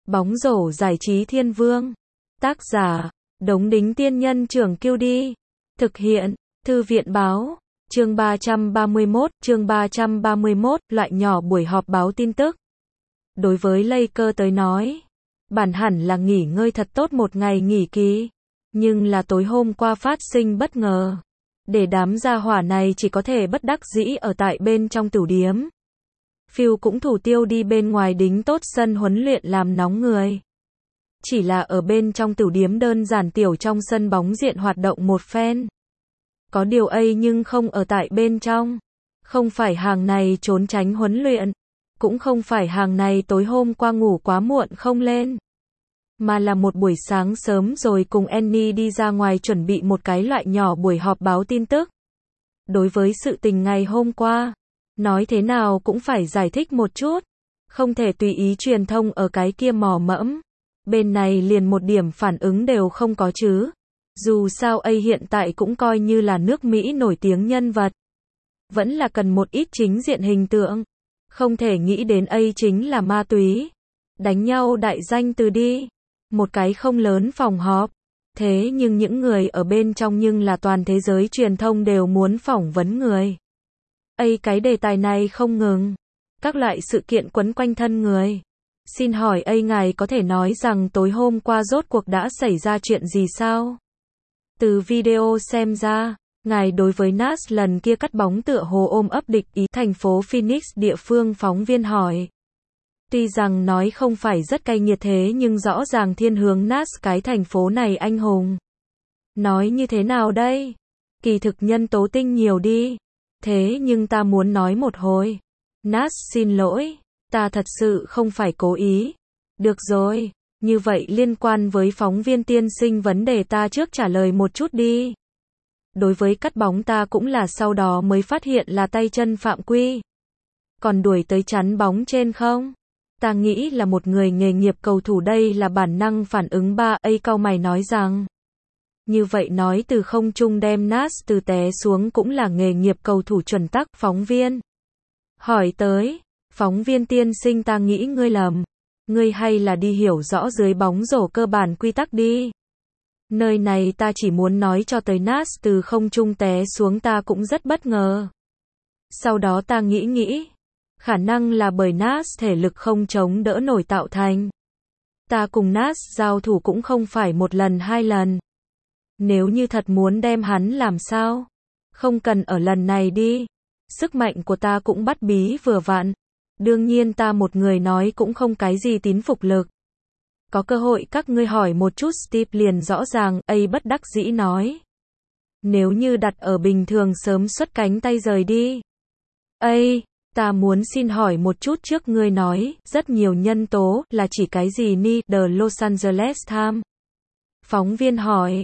Bóng rổ giải trí thiên vương. Tác giả, Đống Đính Tiên Nhân Trưởng Kiêu Đi. Thực hiện, Thư viện Báo. Chương 331, loại nhỏ buổi họp báo tin tức. Đối với Laker tới nói, bản hẳn là nghỉ ngơi thật tốt một ngày nghỉ kỳ. Nhưng là tối hôm qua phát sinh bất ngờ. Để đám gia hỏa này chỉ có thể bất đắc dĩ ở tại bên trong tửu điếm. Phil cũng thủ tiêu đi bên ngoài đính tốt sân huấn luyện làm nóng người. Chỉ là ở bên trong tửu điếm đơn giản tiểu trong sân bóng diện hoạt động một phen. Có điều ấy nhưng không ở tại bên trong. Không phải hàng này trốn tránh huấn luyện. Cũng không phải hàng này tối hôm qua ngủ quá muộn không lên. Mà là một buổi sáng sớm rồi cùng Annie đi ra ngoài chuẩn bị một cái loại nhỏ buổi họp báo tin tức. Đối với sự tình ngày hôm qua, nói thế nào cũng phải giải thích một chút. Không thể tùy ý truyền thông ở cái kia mò mẫm. Bên này liền một điểm phản ứng đều không có chứ. Dù sao ấy hiện tại cũng coi như là nước Mỹ nổi tiếng nhân vật. Vẫn là cần một ít chính diện hình tượng. Không thể nghĩ đến ấy chính là ma túy. Đánh nhau đại danh từ đi. Một cái không lớn phòng họp. Thế nhưng những người ở bên trong nhưng là toàn thế giới truyền thông đều muốn phỏng vấn người. Ấy cái đề tài này không ngừng. Các loại sự kiện quấn quanh thân người. Xin hỏi ấy ngài có thể nói rằng tối hôm qua rốt cuộc đã xảy ra chuyện gì sao? Từ video xem ra, ngài đối với Nas lần kia cắt bóng tựa hồ ôm ấp địch ý. Thành phố Phoenix địa phương phóng viên hỏi. Tuy rằng nói không phải rất cay nghiệt thế nhưng rõ ràng thiên hướng Nas cái thành phố này anh hùng. Nói như thế nào đây? Kỳ thực nhân tố tinh nhiều đi. Thế nhưng ta muốn nói một hồi. Nas xin lỗi, ta thật sự không phải cố ý. Được rồi, như vậy liên quan với phóng viên tiên sinh vấn đề ta trước trả lời một chút đi. Đối với cắt bóng ta cũng là sau đó mới phát hiện là tay chân phạm quy. Còn đuổi tới chắn bóng trên không? Ta nghĩ là một người nghề nghiệp cầu thủ đây là bản năng phản ứng ba. A cau mày nói rằng. Như vậy nói từ không trung đem Nas từ té xuống cũng là nghề nghiệp cầu thủ chuẩn tắc. Phóng viên hỏi tới. Phóng viên tiên sinh ta nghĩ ngươi lầm. Ngươi hay là đi hiểu rõ dưới bóng rổ cơ bản quy tắc đi. Nơi này ta chỉ muốn nói cho tới Nas từ không trung té xuống ta cũng rất bất ngờ. Sau đó ta nghĩ. Khả năng là bởi Nas thể lực không chống đỡ nổi tạo thành. Ta cùng Nas giao thủ cũng không phải một lần hai lần. Nếu như thật muốn đem hắn làm sao? Không cần ở lần này đi. Sức mạnh của ta cũng bắt bí vừa vặn. Đương nhiên ta một người nói cũng không cái gì tín phục lực. Có cơ hội các ngươi hỏi một chút Steve liền rõ ràng. A bất đắc dĩ nói. Nếu như đặt ở bình thường sớm xuất cánh tay rời đi. A, ta muốn xin hỏi một chút trước ngươi nói, rất nhiều nhân tố, là chỉ cái gì ni? The Los Angeles Times. Phóng viên hỏi,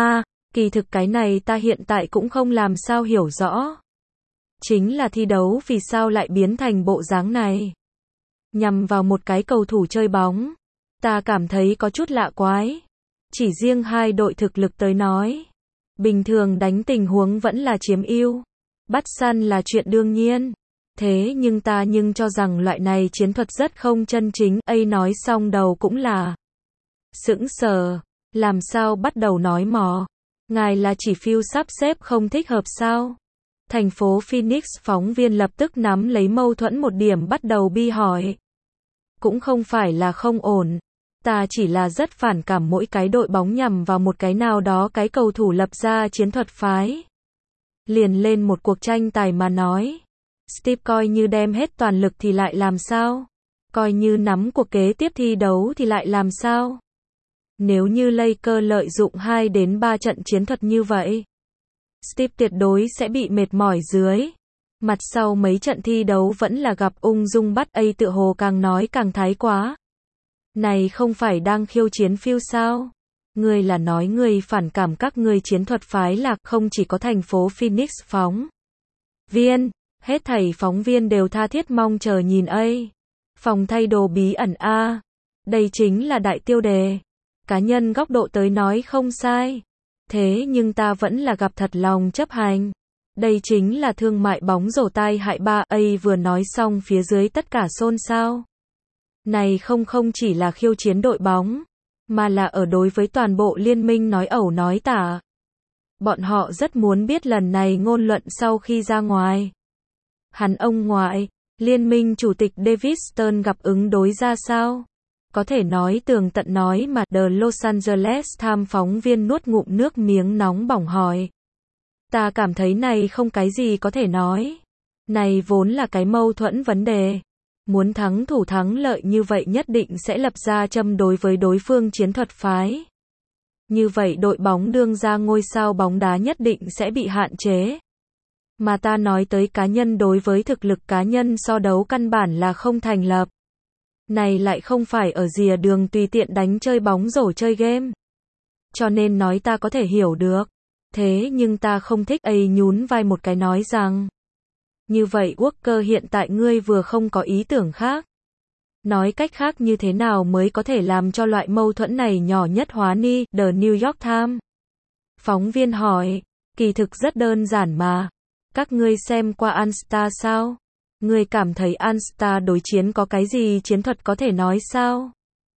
kỳ thực cái này ta hiện tại cũng không làm sao hiểu rõ. Chính là thi đấu vì sao lại biến thành bộ dáng này. Nhằm vào một cái cầu thủ chơi bóng. Ta cảm thấy có chút lạ quái. Chỉ riêng hai đội thực lực tới nói. Bình thường đánh tình huống vẫn là chiếm ưu. Bắt săn là chuyện đương nhiên. Thế nhưng ta cho rằng loại này chiến thuật rất không chân chính. A nói xong đầu cũng là sững sờ. Làm sao bắt đầu nói mò. Ngài là chỉ Phil sắp xếp không thích hợp sao? Thành phố Phoenix phóng viên lập tức nắm lấy mâu thuẫn một điểm bắt đầu bi hỏi. Cũng không phải là không ổn. Ta chỉ là rất phản cảm mỗi cái đội bóng nhằm vào một cái nào đó cái cầu thủ lập ra chiến thuật phái. Liền lên một cuộc tranh tài mà nói. Steve coi như đem hết toàn lực thì lại làm sao? Coi như nắm cuộc kế tiếp thi đấu thì lại làm sao? Nếu như Laker lợi dụng 2 đến 3 trận chiến thuật như vậy, Steve tuyệt đối sẽ bị mệt mỏi dưới. Mặt sau mấy trận thi đấu vẫn là gặp ung dung bắt. A tựa hồ càng nói càng thái quá. Này không phải đang khiêu chiến Phil sao? Ngươi là nói ngươi phản cảm các ngươi chiến thuật phái lạc không chỉ có thành phố Phoenix phóng viên. Hết thảy phóng viên đều tha thiết mong chờ nhìn A. Phòng thay đồ bí ẩn A. Đây chính là đại tiêu đề. Cá nhân góc độ tới nói không sai. Thế nhưng ta vẫn là gặp thật lòng chấp hành. Đây chính là thương mại bóng rổ tai hại ba. A vừa nói xong phía dưới tất cả xôn xao. Này không chỉ là khiêu chiến đội bóng, mà là ở đối với toàn bộ liên minh nói ẩu nói tả. Bọn họ rất muốn biết lần này ngôn luận sau khi ra ngoài. Ông ngoại, liên minh chủ tịch David Stern gặp ứng đối ra sao? Có thể nói tường tận nói mà. The Los Angeles Times phóng viên nuốt ngụm nước miếng nóng bỏng hỏi. Ta cảm thấy này không cái gì có thể nói. Này vốn là cái mâu thuẫn vấn đề. Muốn thắng thủ thắng lợi như vậy nhất định sẽ lập ra châm đối với đối phương chiến thuật phái. Như vậy đội bóng đương ra ngôi sao bóng đá nhất định sẽ bị hạn chế. Mà ta nói tới cá nhân đối với thực lực cá nhân so đấu căn bản là không thành lập. Này lại không phải ở rìa đường tùy tiện đánh chơi bóng rổ chơi game. Cho nên nói ta có thể hiểu được. Thế nhưng ta không thích. Nhún vai một cái nói rằng. Như vậy Walker hiện tại ngươi vừa không có ý tưởng khác. Nói cách khác như thế nào mới có thể làm cho loại mâu thuẫn này nhỏ nhất hóa ni? The New York Times. Phóng viên hỏi. Kỳ thực rất đơn giản mà. Các ngươi xem qua All-Star sao? Ngươi cảm thấy All-Star đối chiến có cái gì chiến thuật có thể nói sao?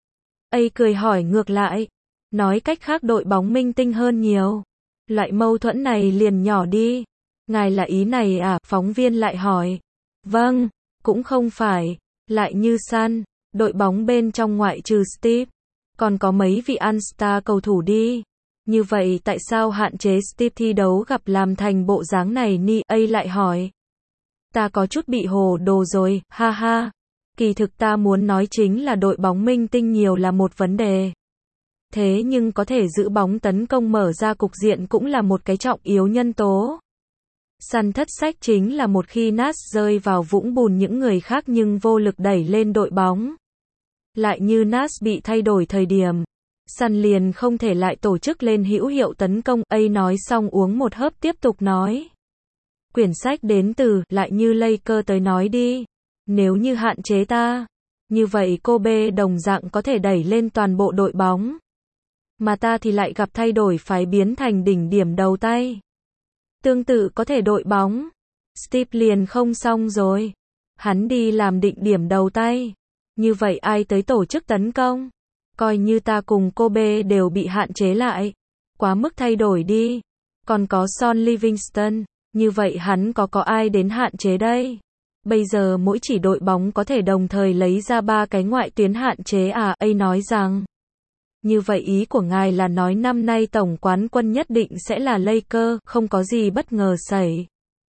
Cười hỏi ngược lại. Nói cách khác đội bóng minh tinh hơn nhiều. Loại mâu thuẫn này liền nhỏ đi. Ngài là ý này à? Phóng viên lại hỏi. Vâng, cũng không phải. Lại như Sun, đội bóng bên trong ngoại trừ Steve, còn có mấy vị All-Star cầu thủ đi. Như vậy tại sao hạn chế Steve thi đấu gặp làm thành bộ dáng này ni? Lại hỏi. Ta có chút bị hồ đồ rồi, ha ha. Kỳ thực ta muốn nói chính là đội bóng minh tinh nhiều là một vấn đề. Thế nhưng có thể giữ bóng tấn công mở ra cục diện cũng là một cái trọng yếu nhân tố. Sun thất sách chính là một khi Nash rơi vào vũng bùn những người khác nhưng vô lực đẩy lên đội bóng. Lại như Nash bị thay đổi thời điểm, Sun liền không thể lại tổ chức lên hữu hiệu tấn công. Nói xong uống một hớp tiếp tục nói. Quyển sách đến từ, lại như Laker tới nói đi. Nếu như hạn chế ta, như vậy Kobe đồng dạng có thể đẩy lên toàn bộ đội bóng. Mà ta thì lại gặp thay đổi phái biến thành đỉnh điểm đầu tay. Tương tự có thể đội bóng. Steve liền không xong rồi. Hắn đi làm định điểm đầu tay. Như vậy ai tới tổ chức tấn công? Coi như ta cùng Kobe đều bị hạn chế lại. Quá mức thay đổi đi. Còn có Sean Livingston. Như vậy hắn có ai đến hạn chế đây? Bây giờ mỗi chỉ đội bóng có thể đồng thời lấy ra 3 cái ngoại tuyến hạn chế à? Nói rằng. Như vậy ý của ngài là nói năm nay tổng quán quân nhất định sẽ là Lakers, không có gì bất ngờ xảy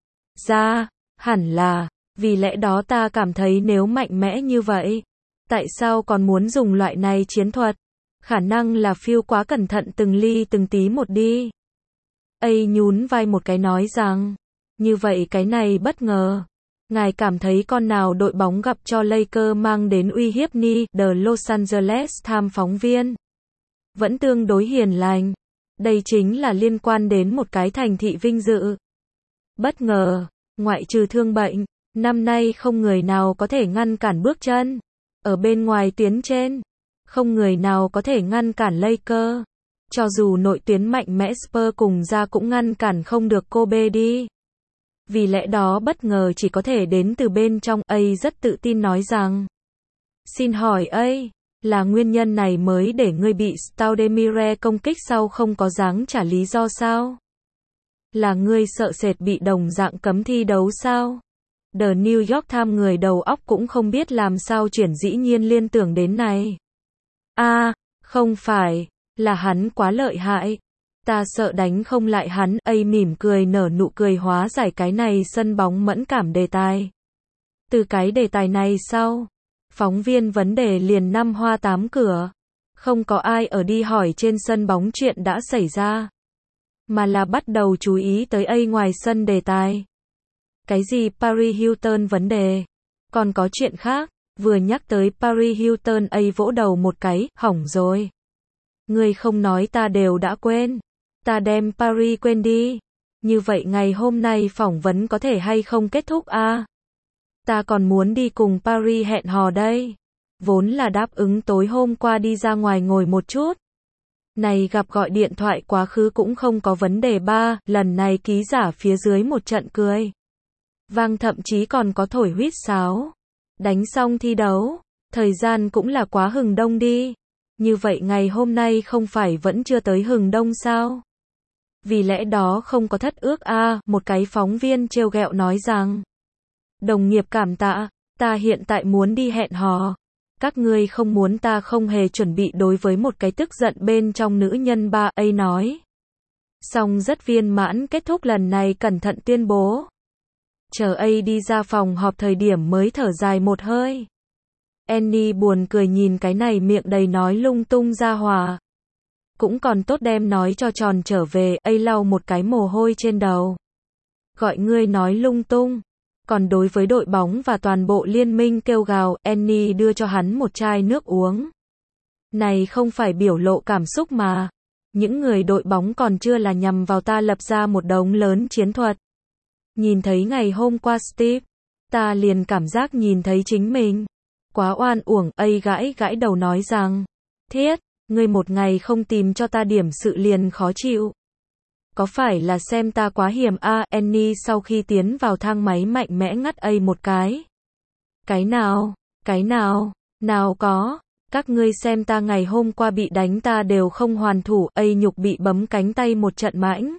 ra, hẳn là, vì lẽ đó ta cảm thấy nếu mạnh mẽ như vậy, tại sao còn muốn dùng loại này chiến thuật? Khả năng là Phil quá cẩn thận từng ly từng tí một đi. Nhún vai một cái nói rằng, như vậy cái này bất ngờ. Ngài cảm thấy con nào đội bóng gặp cho Lakers mang đến uy hiếp ni? The Los Angeles Times phóng viên. Vẫn tương đối hiền lành. Đây chính là liên quan đến một cái thành thị vinh dự. Bất ngờ, ngoại trừ thương bệnh, năm nay không người nào có thể ngăn cản bước chân. Ở bên ngoài tuyến trên, không người nào có thể ngăn cản Lakers. Cho dù nội tuyến mạnh mẽ Spurs cùng ra cũng ngăn cản không được Kobe đi. Vì lẽ đó bất ngờ chỉ có thể đến từ bên trong. Rất tự tin nói rằng. Xin hỏi là nguyên nhân này mới để ngươi bị Stoudemire công kích sau không có dáng trả lý do sao? Là ngươi sợ sệt bị đồng dạng cấm thi đấu sao? The New York Times người đầu óc cũng không biết làm sao chuyển dĩ nhiên liên tưởng đến này. Không phải, là hắn quá lợi hại. Ta sợ đánh không lại hắn. Mỉm cười nở nụ cười hóa giải cái này sân bóng mẫn cảm đề tài. Từ cái đề tài này sau, phóng viên vấn đề liền 5 hoa 8 cửa. Không có ai ở đi hỏi trên sân bóng chuyện đã xảy ra. Mà là bắt đầu chú ý tới ngoài sân đề tài. Cái gì Paris Hilton vấn đề? Còn có chuyện khác, vừa nhắc tới Paris Hilton vỗ đầu một cái, hỏng rồi. Ngươi không nói ta đều đã quên. Ta đem Paris quên đi. Như vậy ngày hôm nay phỏng vấn có thể hay không kết thúc à? Ta còn muốn đi cùng Paris hẹn hò đây. Vốn là đáp ứng tối hôm qua đi ra ngoài ngồi một chút. Này gặp gọi điện thoại quá khứ cũng không có vấn đề ba. Lần này ký giả phía dưới một trận cười vang, thậm chí còn có thổi huýt sáo. Đánh xong thi đấu, Thời gian cũng là quá hừng đông đi. Như vậy ngày hôm nay không phải vẫn chưa tới hừng đông sao? Vì lẽ đó không có thất ước à, một cái phóng viên trêu ghẹo nói rằng. Đồng nghiệp cảm tạ, ta hiện tại muốn đi hẹn hò. Các ngươi không muốn ta không hề chuẩn bị đối với một cái tức giận bên trong nữ nhân ba ấy nói. Xong rất viên mãn kết thúc lần này cẩn thận tuyên bố. Chờ ấy đi ra phòng họp thời điểm mới thở dài một hơi. Annie buồn cười nhìn cái này miệng đầy nói lung tung ra hòa. Cũng còn tốt đem nói cho tròn trở về, ấy lau một cái mồ hôi trên đầu. Gọi ngươi nói lung tung. Còn đối với đội bóng và toàn bộ liên minh kêu gào, Annie đưa cho hắn một chai nước uống. Này không phải biểu lộ cảm xúc mà. Những người đội bóng còn chưa là nhằm vào ta lập ra một đống lớn chiến thuật. Nhìn thấy ngày hôm qua Steve, ta liền cảm giác nhìn thấy chính mình. Quá oan uổng, ấy gãi gãi đầu nói rằng. Thiết, ngươi một ngày không tìm cho ta điểm sự liền khó chịu. Có phải là xem ta quá hiểm à, Annie sau khi tiến vào thang máy mạnh mẽ ngắt ấy một cái. Cái nào, nào có, các ngươi xem ta ngày hôm qua bị đánh ta đều không hoàn thủ, ấy nhục bị bấm cánh tay một trận mãnh.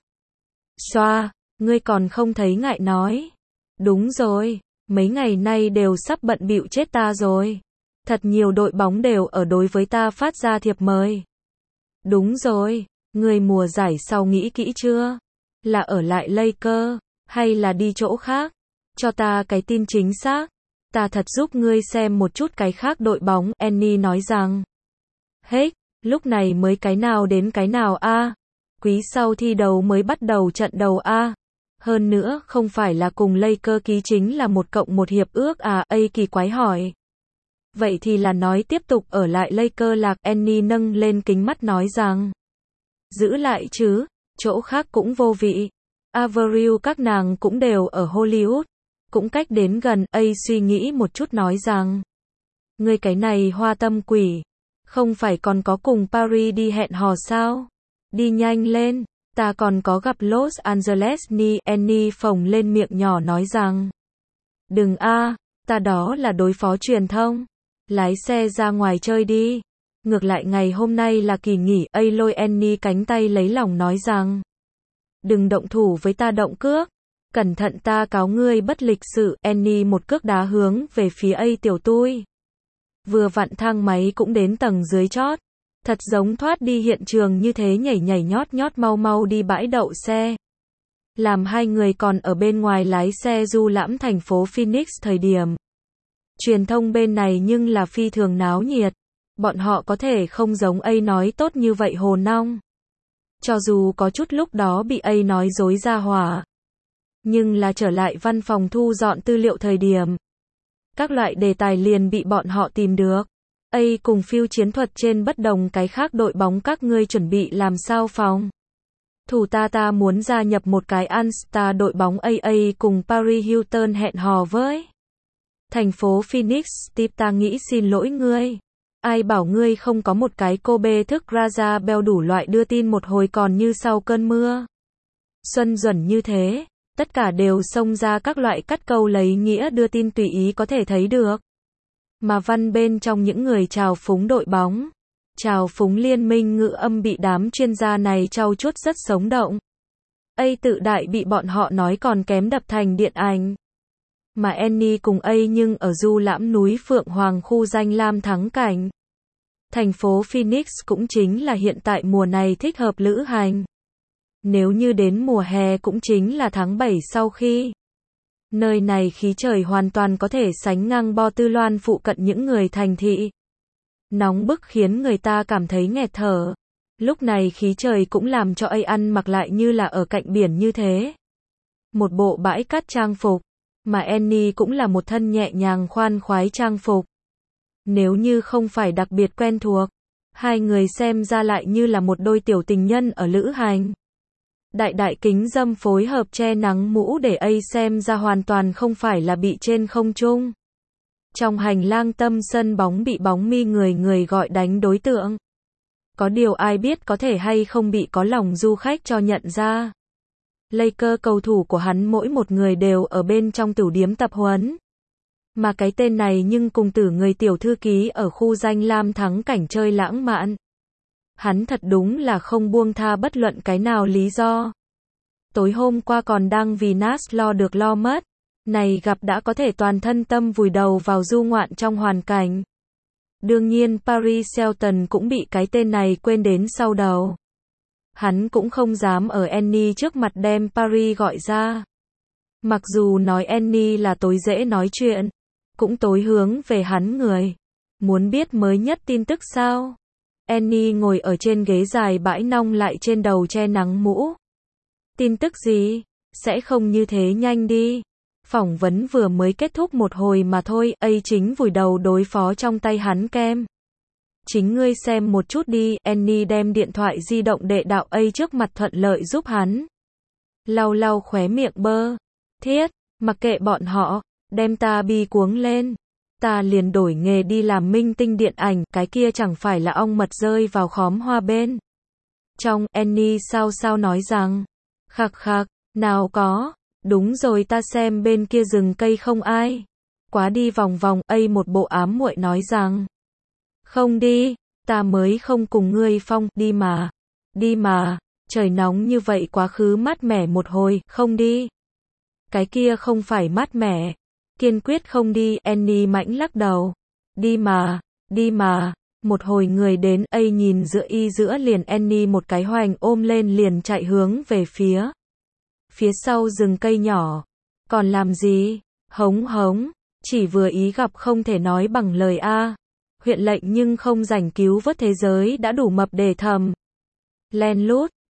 Xoa, ngươi còn không thấy ngại nói. Đúng rồi, mấy ngày nay đều sắp bận bịu chết ta rồi. Thật nhiều đội bóng đều ở đối với ta phát ra thiệp mời. Đúng rồi. Người mùa giải sau nghĩ kỹ chưa? Là ở lại Lakers, hay là đi chỗ khác? Cho ta cái tin chính xác. Ta thật giúp ngươi xem một chút cái khác đội bóng, Annie nói rằng. Hết, lúc này mới cái nào đến cái nào a? Quý sau thi đấu mới bắt đầu trận đầu a. Hơn nữa, không phải là cùng Lakers ký chính là 1+1 hiệp ước à, ấy kỳ quái hỏi. Vậy thì là nói tiếp tục ở lại Lakers lạc, Annie nâng lên kính mắt nói rằng. Giữ lại chứ, chỗ khác cũng vô vị. Avril các nàng cũng đều ở Hollywood, cũng cách đến gần, ấy suy nghĩ một chút nói rằng. Ngươi cái này hoa tâm quỷ, không phải còn có cùng Paris đi hẹn hò sao? Đi nhanh lên, ta còn có gặp Los Angeles ni, Annie phồng lên miệng nhỏ nói rằng. Đừng a, ta đó là đối phó truyền thông. Lái xe ra ngoài chơi đi. Ngược lại ngày hôm nay là kỳ nghỉ, ấy lôi Annie cánh tay lấy lòng nói rằng. Đừng động thủ với ta động cước. Cẩn thận ta cáo ngươi bất lịch sự, Annie một cước đá hướng về phía ấy tiểu tui. Vừa vặn thang máy cũng đến tầng dưới chót. Thật giống thoát đi hiện trường như thế nhảy nhảy nhót nhót mau mau đi bãi đậu xe. Làm hai người còn ở bên ngoài lái xe du lãm thành phố Phoenix thời điểm. Truyền thông bên này nhưng là phi thường náo nhiệt. Bọn họ có thể không giống ấy nói tốt như vậy hồ nong. Cho dù có chút lúc đó bị ấy nói dối ra hỏa. Nhưng là trở lại văn phòng thu dọn tư liệu thời điểm. Các loại đề tài liền bị bọn họ tìm được. ấy cùng phiêu chiến thuật trên bất đồng cái khác đội bóng các ngươi chuẩn bị làm sao phòng. Thủ ta muốn gia nhập một cái All-Star đội bóng AA cùng Paris Hilton hẹn hò với. Thành phố Phoenix, Steve ta nghĩ xin lỗi ngươi. Ai bảo ngươi không có một cái cô bê thức Raja Bell đủ loại đưa tin một hồi còn như sau cơn mưa. Xuân duẩn như thế, tất cả đều xông ra các loại cắt câu lấy nghĩa đưa tin tùy ý có thể thấy được. Mà văn bên trong những người trào phúng đội bóng, trào phúng liên minh ngữ âm bị đám chuyên gia này trau chuốt rất sống động. ấy tự đại bị bọn họ nói còn kém đập thành điện ảnh. Mà Annie cùng ấy nhưng ở du lãm núi Phượng Hoàng khu danh lam thắng cảnh. Thành phố Phoenix cũng chính là hiện tại mùa này thích hợp lữ hành. Nếu như đến mùa hè cũng chính là tháng 7 sau khi. Nơi này khí trời hoàn toàn có thể sánh ngang Bo Tư Loan phụ cận những người thành thị. Nóng bức khiến người ta cảm thấy nghẹt thở. Lúc này khí trời cũng làm cho ấy ăn mặc lại như là ở cạnh biển như thế. Một bộ bãi cát trang phục. Mà Annie cũng là một thân nhẹ nhàng khoan khoái trang phục. Nếu như không phải đặc biệt quen thuộc, hai người xem ra lại như là một đôi tiểu tình nhân ở lữ hành. Đại kính dâm phối hợp che nắng mũ để ấy xem ra hoàn toàn không phải là bị trên không trung. Trong hành lang tâm sân bóng bị bóng mi người gọi đánh đối tượng. Có điều ai biết có thể hay không bị có lòng du khách cho nhận ra. Lakers cầu thủ của hắn mỗi một người đều ở bên trong tửu điếm tập huấn. Mà cái tên này nhưng cùng tử người tiểu thư ký ở khu danh lam thắng cảnh chơi lãng mạn. Hắn thật đúng là không buông tha bất luận cái nào lý do. Tối hôm qua còn đang vì Nas lo được lo mất. Này gặp đã có thể toàn thân tâm vùi đầu vào du ngoạn trong hoàn cảnh. Đương nhiên Paris Hilton cũng bị cái tên này quên đến sau đầu. Hắn cũng không dám ở Annie trước mặt đem Paris gọi ra. Mặc dù nói Annie là tối dễ nói chuyện, cũng tối hướng về hắn người. Muốn biết mới nhất tin tức sao? Annie ngồi ở trên ghế dài bãi nong lại trên đầu che nắng mũ. Tin tức gì? Sẽ không như thế nhanh đi. Phỏng vấn vừa mới kết thúc một hồi mà thôi, ấy chính vùi đầu đối phó trong tay hắn kem. Chính ngươi xem một chút đi, Annie đem điện thoại di động đệ đạo ấy trước mặt thuận lợi giúp hắn. Lau lau khóe miệng bơ. Thiết, mặc kệ bọn họ, đem ta bi cuống lên. Ta liền đổi nghề đi làm minh tinh điện ảnh, cái kia chẳng phải là ong mật rơi vào khóm hoa bên. Trong, Annie sao nói rằng, khạc khạc, nào có, đúng rồi ta xem bên kia rừng cây không ai. Quá đi vòng vòng, ấy một bộ ám muội nói rằng, không đi, ta mới không cùng ngươi phong, đi mà, trời nóng như vậy quá khứ mát mẻ một hồi, không đi. Cái kia không phải mát mẻ, kiên quyết không đi, Annie mãnh lắc đầu. Đi mà, một hồi người đến, ấy nhìn giữa liền Annie một cái hoành ôm lên liền chạy hướng về phía sau rừng cây nhỏ. Còn làm gì? Hống, chỉ vừa ý gặp không thể nói bằng lời a. Huyện lệnh nhưng không rảnh cứu vớt thế giới đã đủ mập để thầm. Len lút,